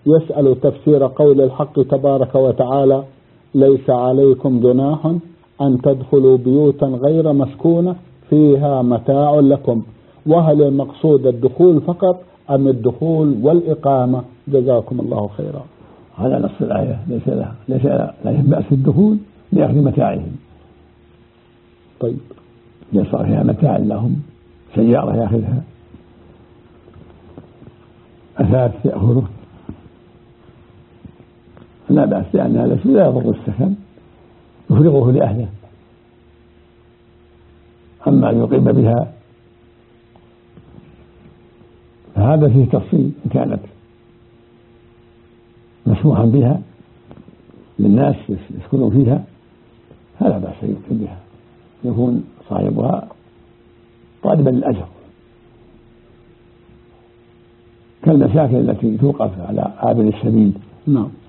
يسأل تفسير قول الحق تبارك وتعالى: ليس عليكم جناح أن تدخلوا بيوتا غير مسكونة فيها متاع لكم. وهل المقصود الدخول فقط أم الدخول والإقامة؟ جزاكم الله خيرا. على نص الآية ليس بأس الدخول لأخذ متاعهم. طيب، صار فيها متاع لهم، سيارة يأخذها، أثاث يأخذه، لا بأس، لأن هذا الشيء لا يضر السكن، يفرغه لأهله. أما أن يقيم بها فهذا فيه تفصيل، إن كانت مسموحا بها للناس يسكنوا فيها فلا بأس يقيم بها، يكون صاحبها طالبا للأجر، كالمساكن التي توقف على عابر السبيل. نعم.